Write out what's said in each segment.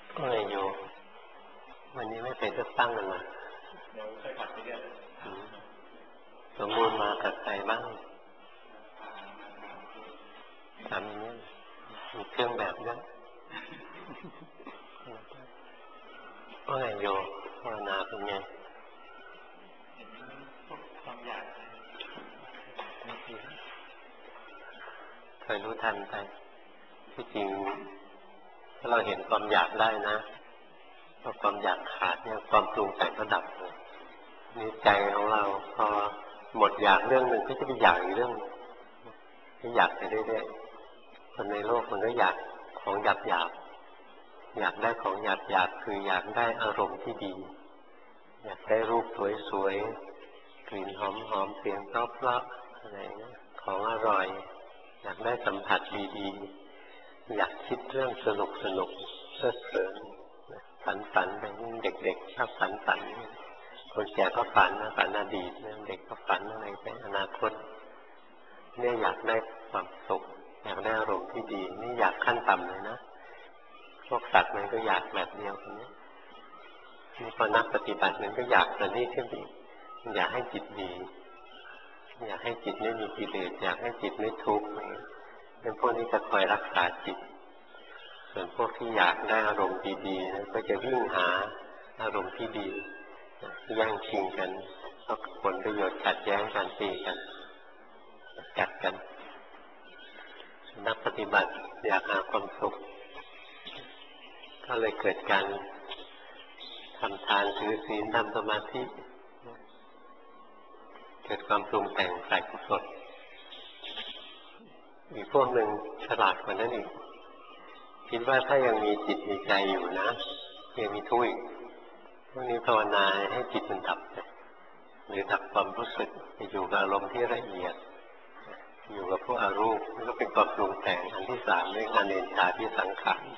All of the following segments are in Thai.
ก็ไงโยวันนี้ไม่ไปเลือกตั้งกันมาเดี๋ยวค่อยผัดไปเรื่อยสมบูรณ์มากับใครบ้างทำนี้มีเครื่องแบบด้วยก็ไงโยภาวนาเป็นไงความอยากเคยรู้ทันไปที่จริงถ้าเราเห็นความอยากได้นะพอความอยากขาดเนี่ยความปรุงแต่งก็ดับเลยนี่ใจของเราพอหมดอยากเรื่องหนึ่งก็จะไปอยากอีกเรื่องก็อยากไปเรื่อยๆคนในโลกมันก็อยากของหยาบอยากได้ของหยาบคืออยากได้อารมณ์ที่ดีอยากได้รูปสวยๆกลิ่นหอมๆเสียงเพราะๆอะไรนะของอร่อยอยากได้สัมผัสดีๆอยากคิดเรื่องสนุกเพลิดเพลินฝันไปเด็กๆชอบฝันคนแก่ก็ฝันนะฝันอดีตเด็กก็ฝันอะไรไปอนาคตเนี่ยอยากได้ความสุขอยากได้อารมณ์ที่ดีนี่อยากขั้นต่ำเลยนะพวกสัตว์มันก็อยากแบบเดียวกันนี้พอนักปฏิบัติมันก็อยากแต่นี่ขึ้นอีกอยากให้จิตดีอยากให้จิตไม่มีกิเลสอยากให้จิตไม่ทุกข์เป็นพวกนี้จะคอยรักษาจิตส่วนพวกที่อยากได้อารมณ์ดีๆก็จะวิ่งหาอารมณ์ที่ดีแย่งชิงกันเพราะผลประโยชน์ขัดแย้งกันตีกันกัดกันนักปฏิบัติอยากหาความสุขก็เลยเกิดการทำทานถือศีลทำสมาธิเกิดความปรุงแต่งฝ่ายกุศลอีกพวกหนึ่งฉลาดกว่านั้นอีกคิดว่าถ้ายังมีจิตมีใจอยู่นะยังมีทุกข์อีกพวกนี้ภาวนาให้จิตมันดับหรือดับความรู้สึกอยู่กับอารมณ์ที่ละเอียดอยู่กับพวกอรูปนี่ก็เป็นความปรุงแต่งอันที่สามเรียกอเนชชาที่สังขาร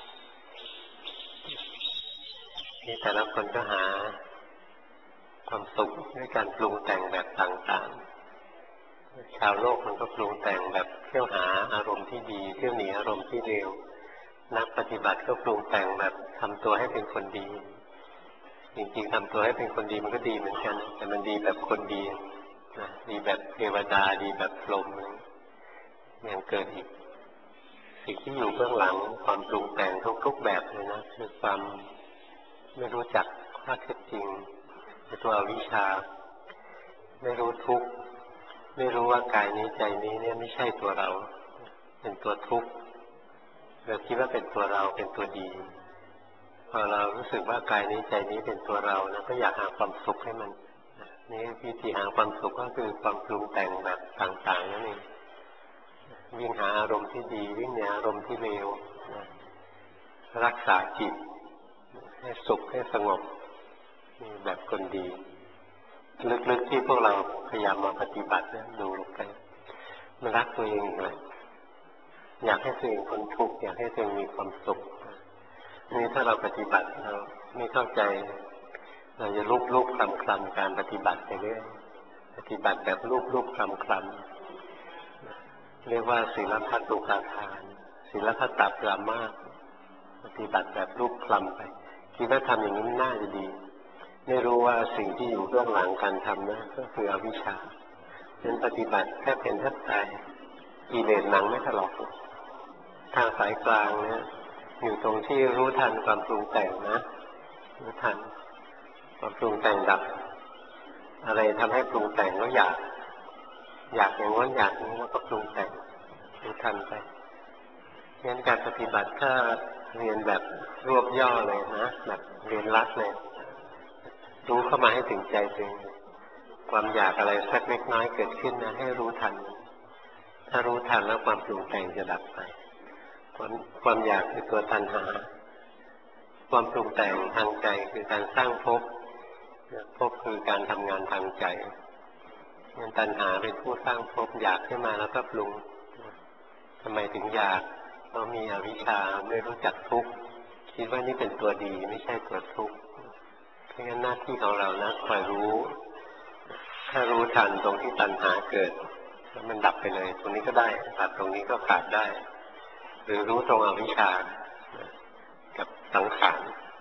นี่แต่ละคนก็หาความสุขด้วยการปรุงแต่งแบบต่างๆชาวโลกมันก็ปรุงแต่งแบบเที่ยวหาอารมณ์ที่ดีเที่ยวหนีอารมณ์ที่เลวนักปฏิบัติก็ปรุงแต่งแบบทำตัวให้เป็นคนดีจริงๆทำตัวให้เป็นคนดีมันก็ดีเหมือนกันแต่มันดีแบบคนดีนะดีแบบเทวดาดีแบบพรหมยังเกิดอีกสิ่งที่อยู่เบื้องหลังความปรุงแต่งทุกๆแบบเลยนะคือความไม่รู้จักข้อเท็จจริงในตัวอวิชชาไม่รู้ทุกข์ไม่รู้ว่ากายนี้ใจนี้เนี่ยไม่ใช่ตัวเราเป็นตัวทุกข์เราคิดว่าเป็นตัวเราเป็นตัวดีพอเรารู้สึกว่ากายนี้ใจนี้เป็นตัวเรานะก็อยากหาความสุขให้มันนี่วิธีหาความสุขก็คือความปรุงแต่งแบบต่างๆนั่นเองวิ่งหาอารมณ์ที่ดีวิ่งหนีอารมณ์ที่เลวรักษาจิตให้สุขให้สงบแบบคนดีลึกๆที่พวกเราพยายามมาปฏิบัติเนี่ยดูลงไปมันรักตัวเองเลยอยากให้ตัวเองพ้นทุกข์อยากให้ตัวเองมีความสุขนี่ถ้าเราปฏิบัติเราไม่เข้าใจเราจะลูบคลำการปฏิบัติไปเรื่อยปฏิบัติแบบลูบคลำเรียกว่าศีลพัตตุกาทานศีลพัตตปรามาสปฏิบัติแบบลูบคลำไปคิดว่าทำอย่างนี้น่าจะดีไม่รู้ว่าสิ่งที่อยู่เบื้องหลังการทำนะก็คืออวิชชาเป็นปฏิบัติแค่เป็นแทบตายกิเลสหนังไม่ถลอกทางสายกลางเนี่ยอยู่ตรงที่รู้ทันความปรุงแต่งนะรู้ทันความปรุงแต่งดับอะไรทำให้ปรุงแต่งก็อยากอย่างนั้นอยากนี้แล้วก็ปรุงแต่งรู้ทันไปงั้นการปฏิบัติถ้าเรียนแบบรวบย่อเลยนะแบบเรียนรัดเลยรู้เข้ามาให้ถึงใจจริงความอยากอะไรสักเล็กน้อยเกิดขึ้นนะให้รู้ทันถ้ารู้ทันแล้วความปรุงแต่งจะดับไปความอยากคือตัวตัณหาความปรุงแต่งทางใจคือการสร้างภพคือการทำงานทางใจงั้นตัณหาเป็นผู้สร้างภพอยากขึ้นมาแล้วก็ปรุงทำไมถึงอยากเพราะมีอวิชชาไม่รู้จักทุกข์คิดว่านี่เป็นตัวดีไม่ใช่ตัวทุกข์เพราะงั้นหน้าที่ของเรานะคอยรู้ถ้ารู้ทันตรงที่ตัณหาเกิดแล้วมันดับไปเลยตรงนี้ก็ได้ตัดตรงนี้ก็ขาดได้หรือรู้ตรงอวิชชากับสังขาร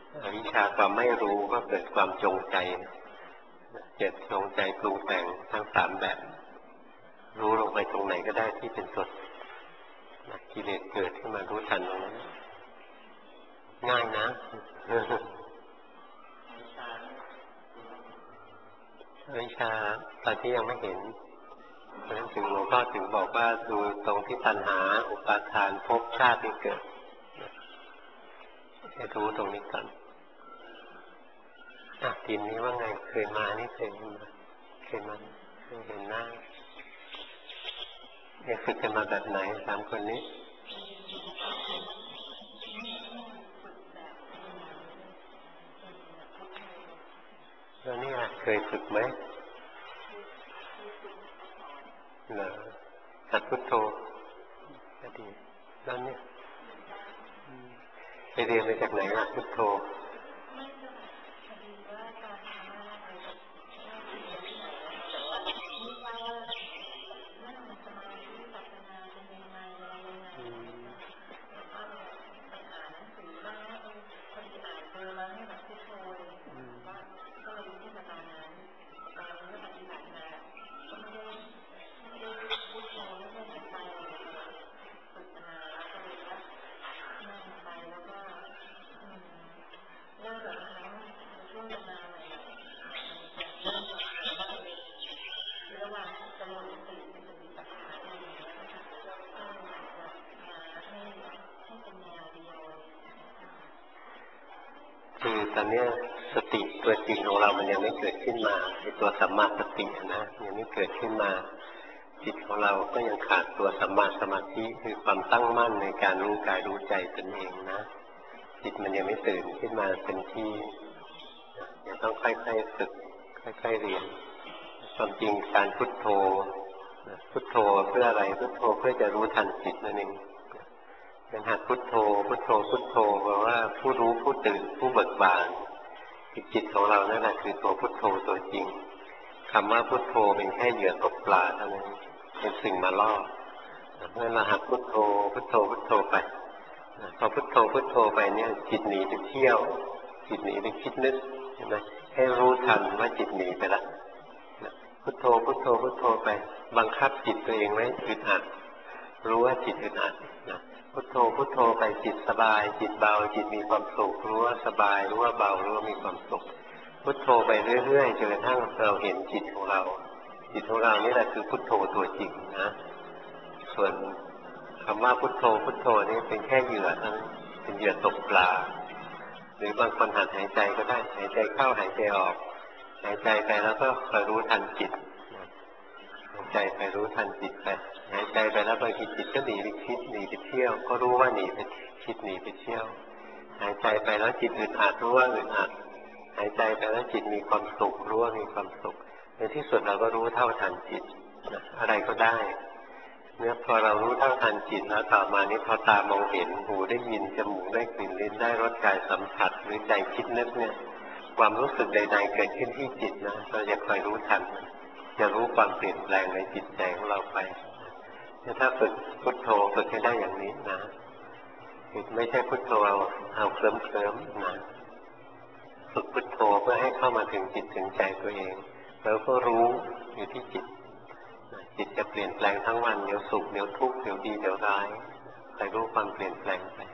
อวิชชาความไม่รู้ก็เกิดความจงใจเกิดจงใจปรุงแต่งทั้งสามแบบรู้ลงไปตรงไหนก็ได้ที่เป็นตัวกิเลสเกิดขึ้นมารู้ทันตรงนั้นง่ายนะวิชาตอนที่ยังไม่เห็นเพราะฉะนั้นถึงหลวงพ่อถึงบอกว่าดูตรงที่ตัณหาอุปาทานภพชาติที่เกิดให้รู้ตรงนี้ก่อนทีมนี้ว่าไงเคยมานี่เคยมาเคยเห็นหน้าเนี่ยฝึกกันมาแบบไหนสามคนนี้แล้วนี่เคยฝึกไหมเหรอหัดพุทโธก็ดีแล้วเนี่ยไปเรียนมาจากไหนล่ะพุทโธคือตอนนี้สติตัวจริงของเรามันยังไม่เกิดขึ้นมาในตัวสัมมาสตินะยังไม่เกิดขึ้นมาจิตของเราก็ยังขาดตัวสัมมาสมาธิคือความตั้งมั่นในการรู้กายรู้ใจตนเองนะจิตมันยังไม่ตื่นขึ้นมาเต็มที่ยังต้องค่อยๆฝึกค่อยๆเรียนความจริงการพุทโธพุทโธเพื่ออะไรพุทโธเพื่อจะรู้ทันจิตนั่นเองการหัดพุทโธพุทโธพุทโธแปลว่าผู้รู้ผู้ตื่นผู้เบิกบานจิตของเรานั่นแหละคือตัวพุทโธตัวจริงคำว่าพุทโธเป็นแค่เหยื่อตกปลาเท่านั้นเป็นสิ่งมาล่อเมื่อเราหัดพุทโธพุทโธพุทโธไปพอพุทโธพุทโธไปเนี่ยจิตหนีไปเที่ยวจิตหนีไปคิดนึกใช่ไหมให้รู้ทันว่าจิตหนีไปแล้วพุทโธพุทโธพุทโธไปบังคับจิตตัวเองไว้อึดอัดรู้ว่าจิตอึดอัดพุทโธพุทโธไปจิตสบายจิตเบาจิตมีความสุขรู้ว่าสบายรู้ว่าเบารู้ว่ามีความสุขพุทโธไปเรื่อยๆจนกระทั่งเราเห็นจิตของเราจิตของเรานี่แหละคือพุทโธตัวจริงนะส่วนคำว่าพุทโธพุทโธนี่เป็นแค่เหยื่อทั้งเป็นเหยื่อตกปลาหรือบางคนหัดหายใจก็ได้หายใจเข้าหายใจออกหายใจไปแล้วก็คอยรู้ทันจิตหายใจไปรู้ทันจิตไปหายใจไปแล้วบางทีจิตก็หนีไปคิดหนีไปเที่ยวก็รู้ว่าหนีไปคิดหนีไปเที่ยวหายใจไปแล้วจิตอึดอัดรู้ว่าอึดอัดหายใจไปแล้วจิตมีความสุขรู้ว่ามีความสุขในที่สุดเราก็รู้เท่าทันจิตอะไรก็ได้เนี่ยพอเรารู้เท่าทันจิตแล้วต่อมานี้พอตามองเห็นหูได้ยินจมูกได้กลิ่นลิ้นได้รสกายสัมผัสหรือใจคิดนึกเนี่ยความรู้สึกใดๆเกิดขึ้นที่จิตนะเราจะคอยรู้ทันจะรู้ความเปลี่ยนแปลงในจิตใจของเราไปถ้าฝึกพุทโธฝึกให้ได้อย่างนี้นะไม่ใช่พุทโธเอาเคลิ้มๆนะฝึกพุทโธเพื่อให้เข้ามาถึงจิตถึงใจตัวเองแล้วก็รู้อยู่ที่จิตจิตจะเปลี่ยนแปลงทั้งวันเดี๋ยวสุขเดี๋ยวทุกข์เดี๋ยวดีเดี๋ยวร้ายคอยรู้ความเปลี่ยนแปลงไป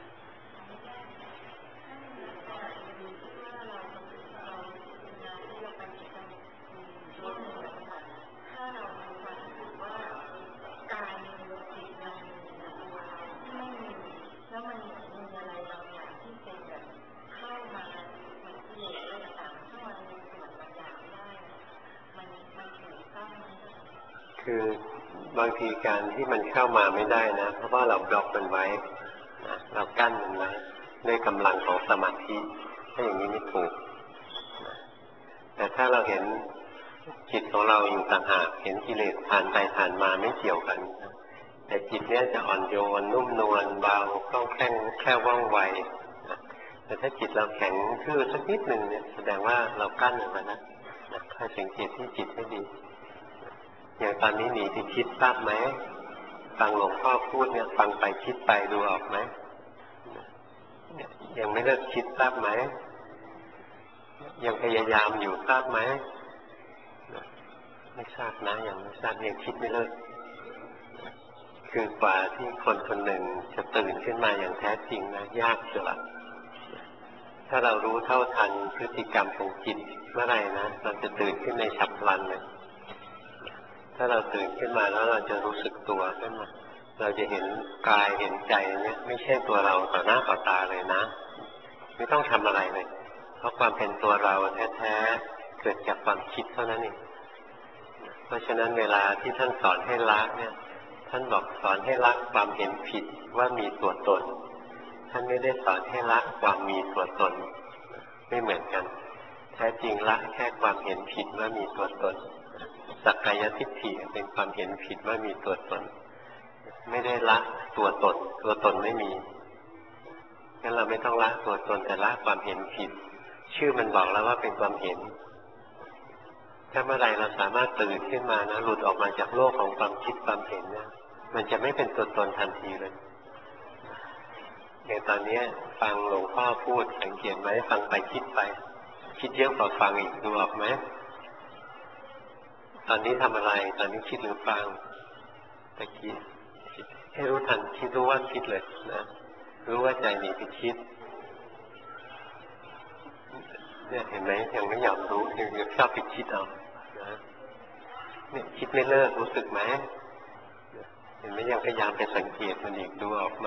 คือบางทีการที่มันเข้ามาไม่ได้นะเพราะว่าเราบล็อกมันไว้นะเรากั้นมันไว้ด้วยกำลังของสมาธิถ้าอย่างนี้ไม่ถูกนะแต่ถ้าเราเห็นจิตของเราอยู่ต่างหากเห็นกิเลสผ่านไปผ่านมาไม่เกี่ยวกันนะแต่จิตเนี้ยจะอ่อนโยนนุ่มนวลเบาคล่องแคล่วแคล่วว่องไวนะแต่ถ้าจิตเราแข็งทื่อสักนิดหนึ่งเนี่ยแสดงว่าเรากั้นมันไว้นะถ้าสังเกตที่จิตให้ดีอย่างตอนนี้หนีไปคิดทราบไหมฟังหลวงพ่อพูดเนี่ยฟังไปคิดไปดูออกไหมยังไม่เลิกคิดทราบไหมยังพยายามอยู่ทราบไหมไม่ทราบนะยังไม่ทราบยังคิดไม่เลิกคือกว่าที่คนคนหนึ่งจะตื่นขึ้นมาอย่างแท้จริงนะยากเสียละถ้าเรารู้เท่าทันพฤติกรรมของจิตเมื่อไหร่นะเราจะตื่นขึ้นในฉับพลันเลยถ้าเราตื่นขึ้นมาแล้วเราจะรู้สึกตัวขึ้นมาเราจะเห็นกายเห็นใจเนี่ยไม่ใช่ตัวเราต่อหน้าต่อตาเลยนะไม่ต้องทำอะไรเลยเพราะความเป็นตัวเราแท้ๆเกิดจากความคิดเท่านั้นเองเพราะฉะนั้นเวลาที่ท่านสอนให้ละเนี่ยท่านบอกสอนให้ละความเห็นผิดว่ามีตัวตนท่านไม่ได้สอนให้ละความมีตัวตนไม่เหมือนกันแท้จริงละแค่ความเห็นผิดว่ามีตัวตนสักกายทิฏฐิเป็นความเห็นผิดว่ามีตัวตนไม่ได้ละตัวตนตัวตนไม่มีงั้นเราไม่ต้องละตัวตนแต่ละความเห็นผิดชื่อมันบอกแล้วว่าเป็นความเห็นถ้าเมื่อไรเราสามารถตื่นขึ้นมานะหลุดออกมาจากโลกของความคิดความเห็นนะมันจะไม่เป็นตัวตนทันทีเลยอย่างตอนนี้ฟังหลวงพ่อพูดสังเกตไหมฟังไปคิดไปคิดเยอะกว่าฟังอีกดูออกไหมตอนนี้ทำอะไรตอนนี้คิดหรือฟังตะกี้ให้รู้ทันคิดรู้ว่าคิดเลยนะรู้ว่าใจหนีไปคิดเนี่ยเห็นไหมยังไม่ยอมรู้ยังชอบไปคิดเอานะเนี่ยคิดไม่เลิกรู้สึกไหมเห็นไหมยังพยายามไปสังเกตมันอีกดูออกไหม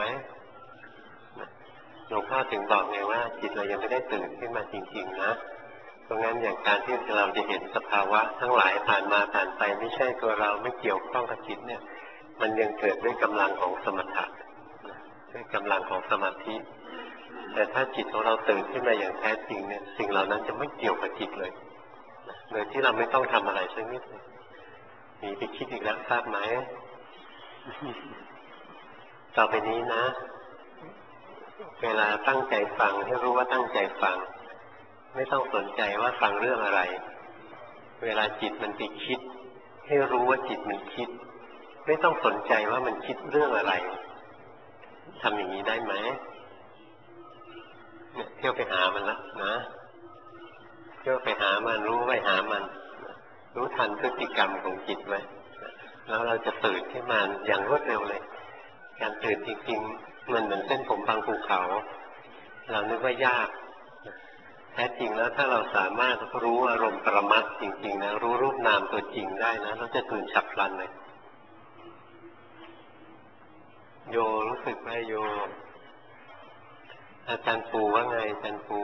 หลวงพ่อถึงบอกไงว่าจิตเรายังไม่ได้ตื่นขึ้นมาจริงๆนะเพราะงั้นอย่างการที่เราจะเห็นสภาวะทั้งหลายผ่านมาผ่านไปไม่ใช่ตัวเราไม่เกี่ยวข้องกับจิตเนี่ยมันยังเกิดด้วยกำลังของสมถะด้วยกำลังของสมาธิแต่ถ้าจิตของเราตื่นขึ้นมาอย่างแท้จริงเนี่ยสิ่งเหล่านั้นจะไม่เกี่ยวกับจิตเลยโดยที่เราไม่ต้องทำอะไรสักนิดหนีไปคิดอีกแล้วทราบไหมต่อไปนี้นะเวลาตั้งใจฟังให้รู้ว่าตั้งใจฟังไม่ต้องสนใจว่าฟังเรื่องอะไรเวลาจิตมันไปคิดให้รู้ว่าจิตมันคิดไม่ต้องสนใจว่ามันคิดเรื่องอะไรทำอย่างนี้ได้ไหมเนี่ยเที่ยวไปหามันละนะเที่ยวไปหามันรู้ไว้หามันรู้ทันพฤติกรรมของจิตไว้แล้วเราจะตื่นขึ้นมาอย่างรวดเร็วเลยการตื่นจริงๆมันเหมือนเส้นผมบางภูเขาเรานึกว่ายากแท้จริงแล้วถ้าเราสามารถรู้อารมณ์ปรมัตถ์จริงๆนะรู้รูปนามตัวจริงได้นะเราจะตื่นฉับพลันเลยโยรู้สึกไหมโยอาจารย์ปูว่าไงอาจารย์ปู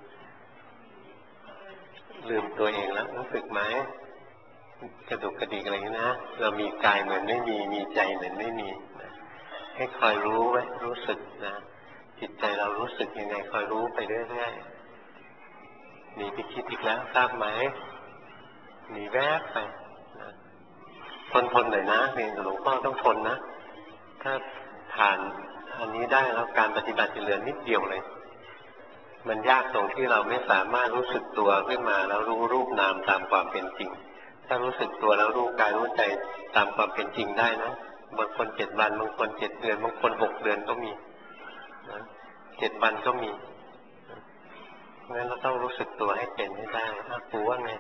ลืมตัวเองแล้วรู้สึกไหมกระดุกกระดิกอะไรนะเรามีกายเหมือนไม่มีมีใจเหมือนไม่มีให้คอยรู้ไว้รู้สึกนะจิตใจเรารู้สึกยังไงคอยรู้ไปเรื่อยๆหนีไปคิดอีกแล้วทราบไหมหนีแวบไปนะทนหน่อยนะเรียนกับหลวงพ่อต้องทนนะถ้าผ่านอันนี้ได้แล้วการปฏิบัติจะเหลือนิดเดียวเลยมันยากตรงที่เราไม่สามารถรู้สึกตัวขึ้นมาแล้วรู้รูปนามตามความเป็นจริงถ้ารู้สึกตัวแล้วรู้กายรู้ใจตามความเป็นจริงได้นะบางคน7 วันบางคน7 เดือนบางคน6 เดือนก็มีนะ7 วันก็มีงั้นเราต้องรู้สึกตัวให้เป็นให้ได้ปูว่าไง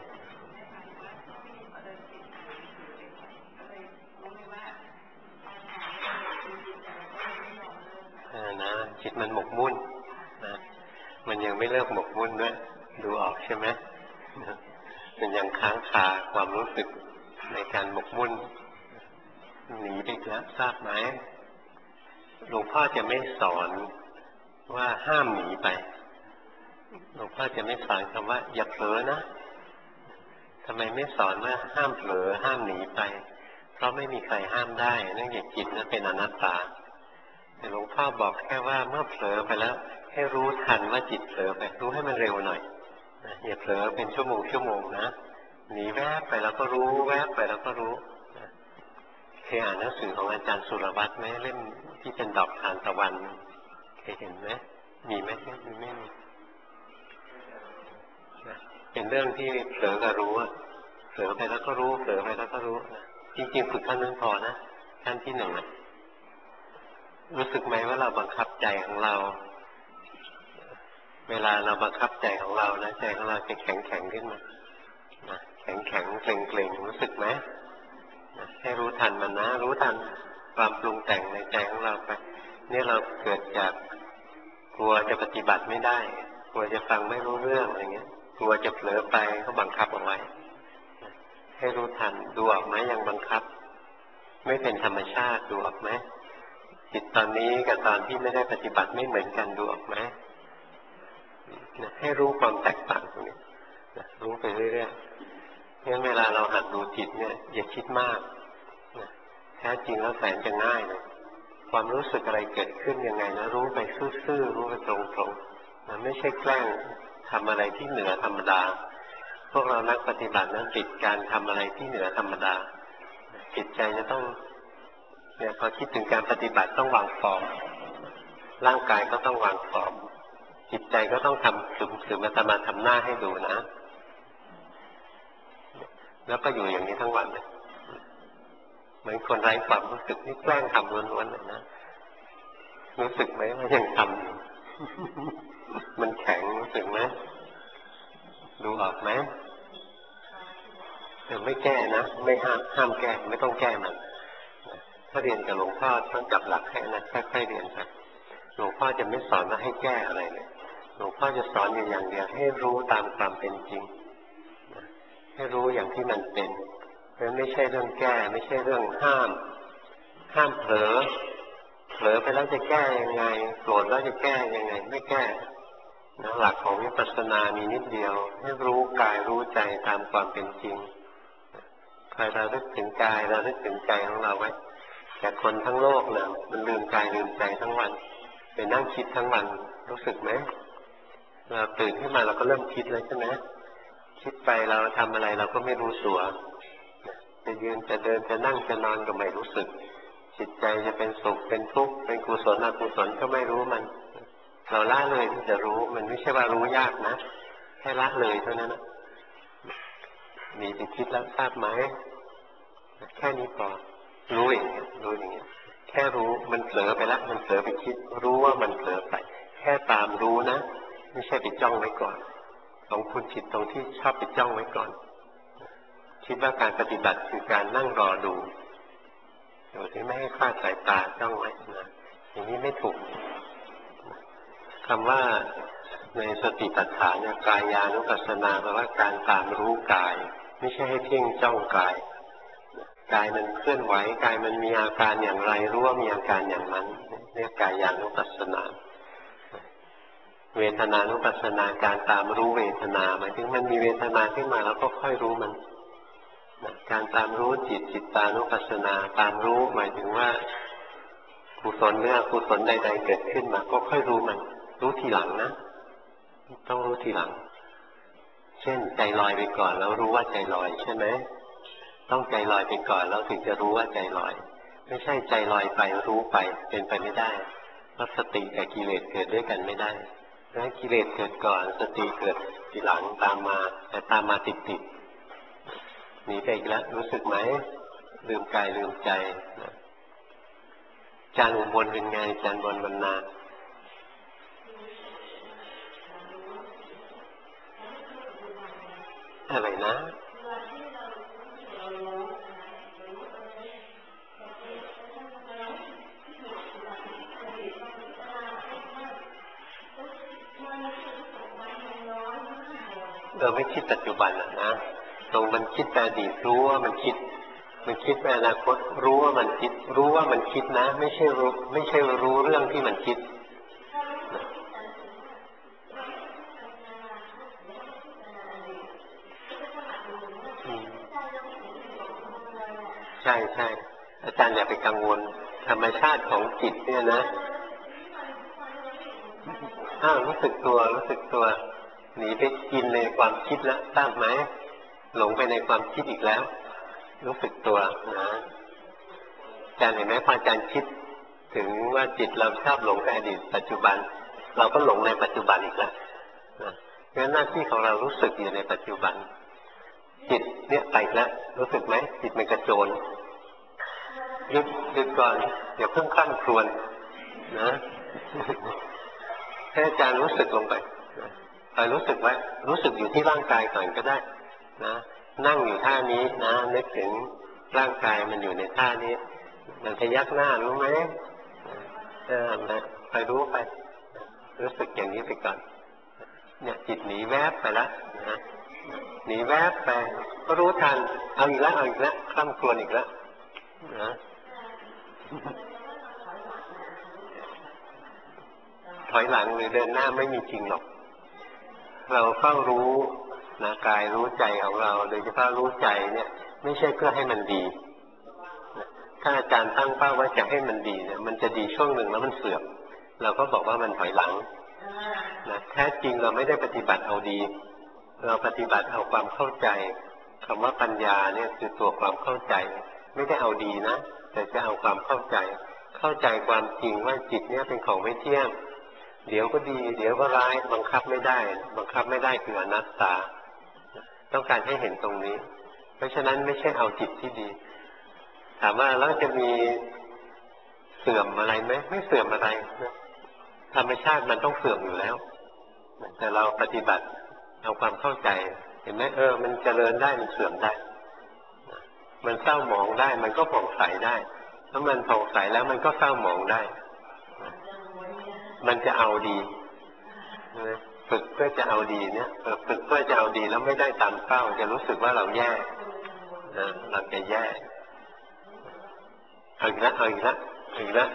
นะจิตมันหมกมุ่นนะมันยังไม่เลิกหมกมุ่นด้วยดูออกใช่ไหมมันยังค้างคาความรู้สึกในการหมกมุ่นหนีไปแล้วทราบไหมหลวงพ่อจะไม่สอนว่าห้ามหนีไปหลวงพ่อจะไม่สอนคำว่าอย่าเผลอนะทำไมไม่สอนว่าห้ามเผลอห้ามหนีไปเพราะไม่มีใครห้ามได้เนื่องจากจิตนั้นเป็นอนัตตาแต่หลวงพ่อบอกแค่ว่าเมื่อเผลอไปแล้วให้รู้ทันว่าจิตเผลอไปรู้ให้มันเร็วหน่อยอย่าเผลอเป็นชั่วโมงนะหนีแวบไปแล้วก็รู้แวบไปแล้วก็รู้เคยอ่านหนังสือของอาจารย์สุรวัตรไหมเล่มที่เป็นดอกทานตะวันเคยเห็นไหมมีไหมไม่มีเป็นเรื่องที่เผลอกับรู้เผลอไปแล้วก็รู้เผลอไปแล้วก็รู้จริงๆฝึกขั้นนั้นพอนะขั้นที่1รู้สึกไหมว่าเราบังคับใจของเราเวลาเราบังคับใจของเรานะใจของเราจะแข็งแข็งขึ้นมาแข็งแข็งเกร็งเกร็งรู้สึกไหมให้รู้ทันมันนะรู้ทันความปรุงแต่งในใจของเราไปนี่เราเกิดจากกลัวจะปฏิบัติไม่ได้กลัวจะฟังไม่รู้เรื่องอะไรเงี้ยกลัวจะเผลอไปเขาบังคับเอาไว้ให้รู้ทันดูออกไหมยังบังคับไม่เป็นธรรมชาติดูออกไหมจิตตอนนี้กับตอนที่ไม่ได้ปฏิบัติไม่เหมือนกันดูออกไหมให้รู้ความแตกต่างตรงนี้รู้ไปเรื่อยๆงั้นเวลาเราหัดดูจิตเนี่ยอย่าคิดมากแท้จริงแล้วแสนจะง่ายเลยความรู้สึกอะไรเกิดขึ้นยังไงนะรู้ไปซื่อๆรู้ไปตรงๆมันไม่ใช่แกล้งทำอะไรที่เหนือธรรมดาพวกเรานักปฏิบัตินั้นติดการทำอะไรที่เหนือธรรมดาจิตใจจะต้องเนี่ยพอคิดถึงการปฏิบัติต้องวางฟอร์มร่างกายก็ต้องวางฟอร์มจิตใจก็ต้องทำสืบมาตมาทำหน้าให้ดูนะแล้วก็อยู่อย่างนี้ทั้งวันเลยเหมือนคนไร้ความรู้สึกนี่แกล้งทำล้วนๆเลยนะรู้สึกไหมว่ายังทำอยู่ มันแข็งรู้สึกไหมดูออกไหมแต่ไม่แก้นะไม่ห้ามแก้ไม่ต้องแก้มันถ้าเรียนกับหลวงพ่อต้องจับหลักให้นะค่อยๆเรียนไปหลวงพ่อจะไม่สอนว่าให้แก้อะไรเลยหลวงพ่อจะสอนอย่างเดียวให้รู้ตามความเป็นจริงให้รู้อย่างที่มันเป็นเพราะไม่ใช่เรื่องแก้ไม่ใช่เรื่องห้ามเผลอไปแล้วจะแก้ยังไงโกรธแล้วจะแก้ยังไงไม่แก้นะหลักของวิปัสสนามีนิดเดียวให้รู้กายรู้ใจตามความเป็นจริงใครระลึกถึงกายระลึกถึงใจของเราไว้แต่คนทั้งโลกนะมันลืมกายลืมใจทั้งวันไปนั่งคิดทั้งวันรู้สึกไหมเราตื่นขึ้นมาเราก็เริ่มคิดแล้วใช่ไหมคิดไปเราทำอะไรเราก็ไม่รู้ตัวจะยืนจะเดินจะนั่งจะนอนก็ไม่รู้สึกจิตใจจะเป็นสุขเป็นทุกข์เป็นกุศลอกุศลก็ไม่รู้มันเราละเลยที่จะรู้มันไม่ใช่ว่ารู้ยากนะแค่ละเลยเท่านั้นนะมีไปคิดแล้วทราบไหมแค่นี้พอรู้อย่างเงี้ยแค่รู้มันเผลอไปแล้วมันเผลอไปคิดรู้ว่ามันเผลอไปแค่ตามรู้นะไม่ใช่ไปจ้องไว้ก่อนของคุณจิตตรงที่ชอบไปจ้องไว้ก่อนคิดว่าการปฏิบัติคือการนั่งรอดูโดยที่ไม่ให้คลาดสายตาจ้องไว้นะอย่างนี้ไม่ถูกคำว่าในสติปัฏฐานเนี่ยกายานุปัสสนาแปลว่าการตามรู้กายไม่ใช่ให้เพ่งจ้องกายกายมันเคลื่อนไหวกายมันมีอาการอย่างไรรู้ว่ามีอาการอย่างนั้นเรียกกายานุปัสสนาเวทนานุปัสสนาการตามรู้เวทนาหมายถึงมันมีเวทนาขึ้นมาแล้วก็ค่อยรู้มันการตามรู้จิตตานุปัสสนาตามรู้หมายถึงว่ากุศลหรืออกุศลใดๆเกิดขึ้นมาก็ค่อยรู้มันรู้ทีหลังนะต้องรู้ทีหลังเช่นใจลอยไปก่อนแล้วรู้ว่าใจลอยใช่ไหมต้องใจลอยไปก่อนแล้วถึงจะรู้ว่าใจลอยไม่ใช่ใจลอยไปรู้ไปเป็นไปไม่ได้เพราะสติกับกิเลสเกิดด้วยกันไม่ได้แล้วกิเลสเกิดก่อนสติเกิดทีหลังตามมาแต่ตามมาติดหนีไปอีกแล้วรู้สึกไหมลืมกายลืมใจจานอุบลเป็นไงจานบนบรรณาอะไรนะเราไม่คิดปัจจุบันนะตรงมันคิดแต่อดีตรู้ว่ามันคิดในอนาคตรู้ว่ามันคิดรู้ว่ามันคิดนะไม่ใช่รู้เรื่องที่มันคิดใช่อาจารย์อย่าไปกังวลธรรมชาติของจิตเนี่ยนะรู้สึกตัวหนีไปกินในความคิดแล้วทราบไหมหลงไปในความคิดอีกแล้วรู้สึกตัวนะอาจารย์เห็นไหมพออาจารย์คิดถึงว่าจิตเราชอบหลงในอดีตปัจจุบันเราก็หลงในปัจจุบันอีกแล้วนะงั้นหน้าที่ของเรารู้สึกอยู่ในปัจจุบันจิตเนี่ยไปแล้วรู้สึกไหมจิตมันกระโจนหยุดก่อนอย่าเพิ่งคลั่งครวญนะให้อาจารย์รู้สึกลงไปนะคอยรู้สึกไว้รู้สึกอยู่ที่ร่างกายก่อนก็ได้นะนั่งอยู่ท่านี้นะนึกถึงร่างกายมันอยู่ในท่านี้มันพยักหน้ารู้ไหมนะคอยรู้ไปรู้สึกอย่างนี้ไปก่อนเนี่ยจิตหนีแวบไปแล้วนะหนีแวบไปก็รู้ทันเอาอีกแล้วคล่ำครวญอีกแล้วนะถอยหลังหรือเดินหน้าไม่มีจริงหรอกเราเฝ้ารู้นะกายรู้ใจของเราโดยเฉพาะรู้ใจเนี่ยไม่ใช่เพื่อให้มันดีถ้าอาจารย์ตั้งเป้าว่าจะให้มันดีเนี่ยมันจะดีช่วงหนึ่งแล้วมันเสื่อมเราก็บอกว่ามันถอยหลังนะแท้จริงเราไม่ได้ปฏิบัติเอาดีเราปฏิบัติเอาความเข้าใจคำว่าปัญญาเนี่ยคือตัวความเข้าใจไม่ได้เอาดีนะแต่จะเอาความเข้าใจความจริงว่าจิตเนี่ยเป็นของไม่เที่ยงเดี๋ยวก็ดีเดี๋ยวก็ร้ายบังคับไม่ได้คืออนัตตาต้องการให้เห็นตรงนี้เพราะฉะนั้นไม่ใช่เอาจิตที่ดีถามว่าแล้วจะมีเสื่อมอะไรไหมไม่เสื่อมอะไรนะธรรมชาติมันต้องเสื่อมอยู่แล้วแต่เราปฏิบัติเอาความเข้าใจเห็นไหมมันเจริญได้มันเสื่อมได้มันเศร้าหมองได้มันก็ผ่องใสได้ถ้ามันผ่องใสแล้วมันก็เศร้าหมองได้มันจะเอาดีฝึกเพื่อจะเอาดีเนี่ยฝึกเพื่อจะเอาดีแล้วไม่ได้ตามเป้าจะรู้สึกว่าเราแย่เราจะแย่เอาอีกแล้ว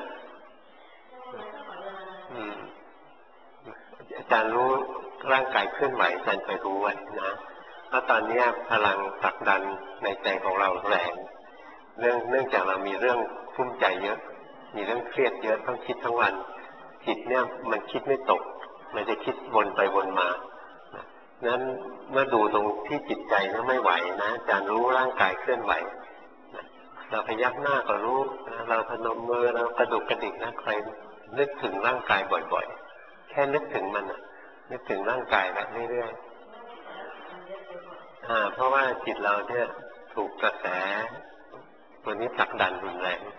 อาจารย์รู้ร่างกายเคลื่อนไหวอาจารย์ไปรู้ไว้นะเพราะตอนนี้พลังผลักดันในใจของเราแรงเนื่องจากเรามีเรื่องฟุ้งใจเยอะมีเรื่องเครียดเยอะต้องคิดทั้งวันจิตเนี่ยมันคิดไม่ตกมันจะคิดวนไปวนมานั้นเมื่อดูตรงที่จิตใจเนี่ยไม่ไหวนะอาจารย์รู้ร่างกายเคลื่อนไหวเราพยักหน้าก็รู้เราพนมมือเรากระดุกกระดิกนะใครนึกถึงร่างกายบ่อยๆแค่นึกถึงมันนึกถึงร่างกายแบบเรื่อยๆเพราะว่าจิตเราเนี่ยถูกกระแสตัวนี้ผลักดันรุนแรง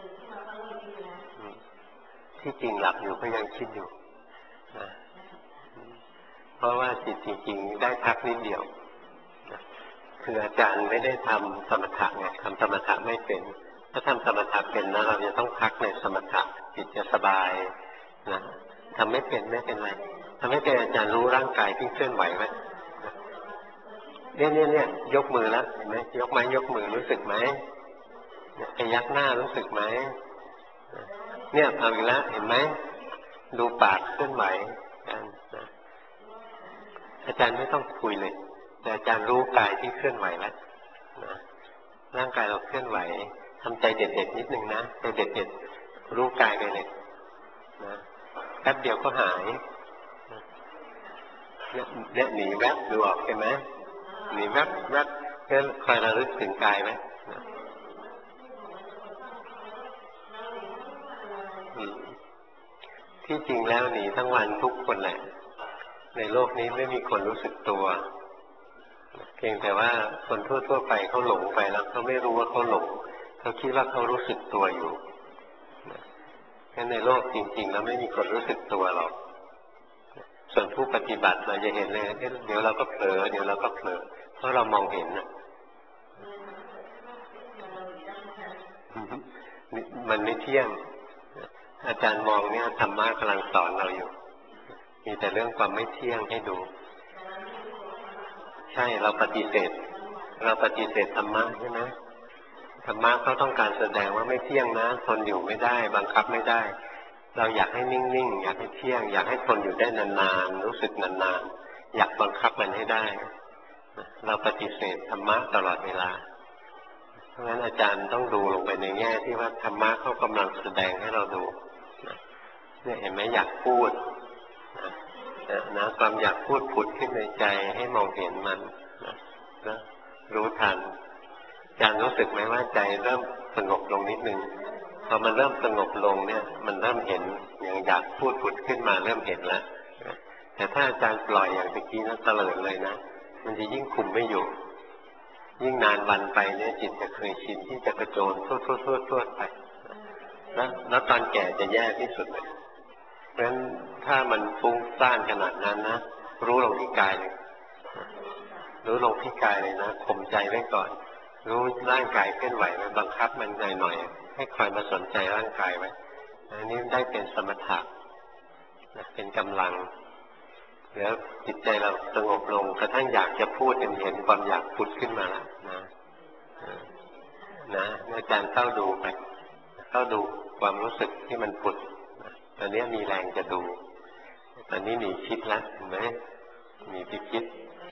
ที่จริงหลับอยู่ก็ยังคิดอยู่นะเพราะว่าจิตจริงๆได้พักนิดเดียวนะคืออาจารย์ไม่ได้ทำสมถะไงทำสมถะไม่เป็นถ้าทำสมถะเป็นนะเราจะต้องพักในสมถะจิตจะสบายนะทำไม่เป็นไม่เป็นไรทำไม่เป็นอาจารย์รู้ร่างกายที่เคลื่อนไหวไหมเนี่ยยกมือแล้วเห็นไหมยกไม้ยกมือรู้สึกไหมพยักหน้ารู้สึกไหมเนี่ยเอาอีกแล้วเห็นไหมดูปากเคลื่อนไหวกันนะอาจารย์ไม่ต้องคุยเลยแต่อาจารย์รู้กายที่เคลื่อนไหวแล้วนะร่างกายเราเคลื่อนไหวทำใจเด็ดๆนิดนึงนะใจเด็ดๆรู้กายไปเลยนะแป๊บเดียวก็หายเนี่ยหนีแวบดูออกใช่ไหมหนีแวบก็คอยระลึกถึงกายไหมที่จริงแล้วหนีทั้งวันทุกคนแหละในโลกนี้ไม่มีคนรู้สึกตัวเพียงแต่ว่าคนทั่วไปเขาหลงไปแล้วเขาไม่รู้ว่าเขาหลงเขาคิดว่าเขารู้สึกตัวอยู่งั้นในโลกจริงๆแล้วไม่มีคนรู้สึกตัวหรอกส่วนผู้ปฏิบัติเราจะเห็นเลยเดี๋ยวเราก็เผลอเพราะเรามองเห็นนะมันไม่เที่ยงอาจารย์มองเนี่ยธรรมะกำลังสอนเราอยู่มีแต่เรื่องความไม่เที่ยงให้ดูใช่เราปฏิเสธธรรมะใช่ไหมธรรมะเขาต้องการแสดงว่าไม่เที่ยงนะทนอยู่ไม่ได้บังคับไม่ได้เราอยากให้นิ่งๆอยากให้เที่ยงอยากให้ทนอยู่ได้นานๆรู้สึกนานๆอยากบังคับมันให้ได้เราปฏิเสธธรรมะตลอดเวลาเพราะฉะนั้นอาจารย์ต้องดูลงไปในแง่ที่ว่าธรรมะเขากำลังแสดงให้เราดูเนี่ยเห็นไหมอยากพูดนะความอยากพูดผุดขึ้นในใจให้มองเห็นมันนะรู้ทันอาจารย์รู้สึกไหมว่าใจเริ่มสงบลงนิดนึงพอมันเริ่มสงบลงเนี่ยมันเริ่มเห็นอย่างอยากพูดผุดขึ้นมาเริ่มเห็นแล้วแต่ถ้าอาจารย์ปล่อยอย่างเมื่อกี้นั้นเตลิดเลยนะมันจะยิ่งคุมไม่อยู่ยิ่งนานวันไปเนี่ยจิตจะเคยชินที่จะกระโจนทั่วไปแล้วตอนแก่จะแย่ที่สุดเลยเพราะฉะนั้นถ้ามันฟุ้งซ่านขนาดนั้นนะรู้ลงที่กายเลยรู้ลงที่กายเลยนะข่มใจไว้ก่อนรู้ร่างกายเคลื่อนไหวไว้บังคับมันหน่อยๆให้คอยมาสนใจร่างกายไว้อันนี้ได้เป็นสมถะเป็นกำลังแล้วจิตใจเราสงบลงกระทั่งอยากจะพูดเห็นความอยากพูดขึ้นมาแล้วนะอาจารย์เข้าดูไปเข้าดูความรู้สึกที่มันผุดตอนนี้มีแรงจะดูตอนนี้มีคิดแล้วเห็นไหมมีคิด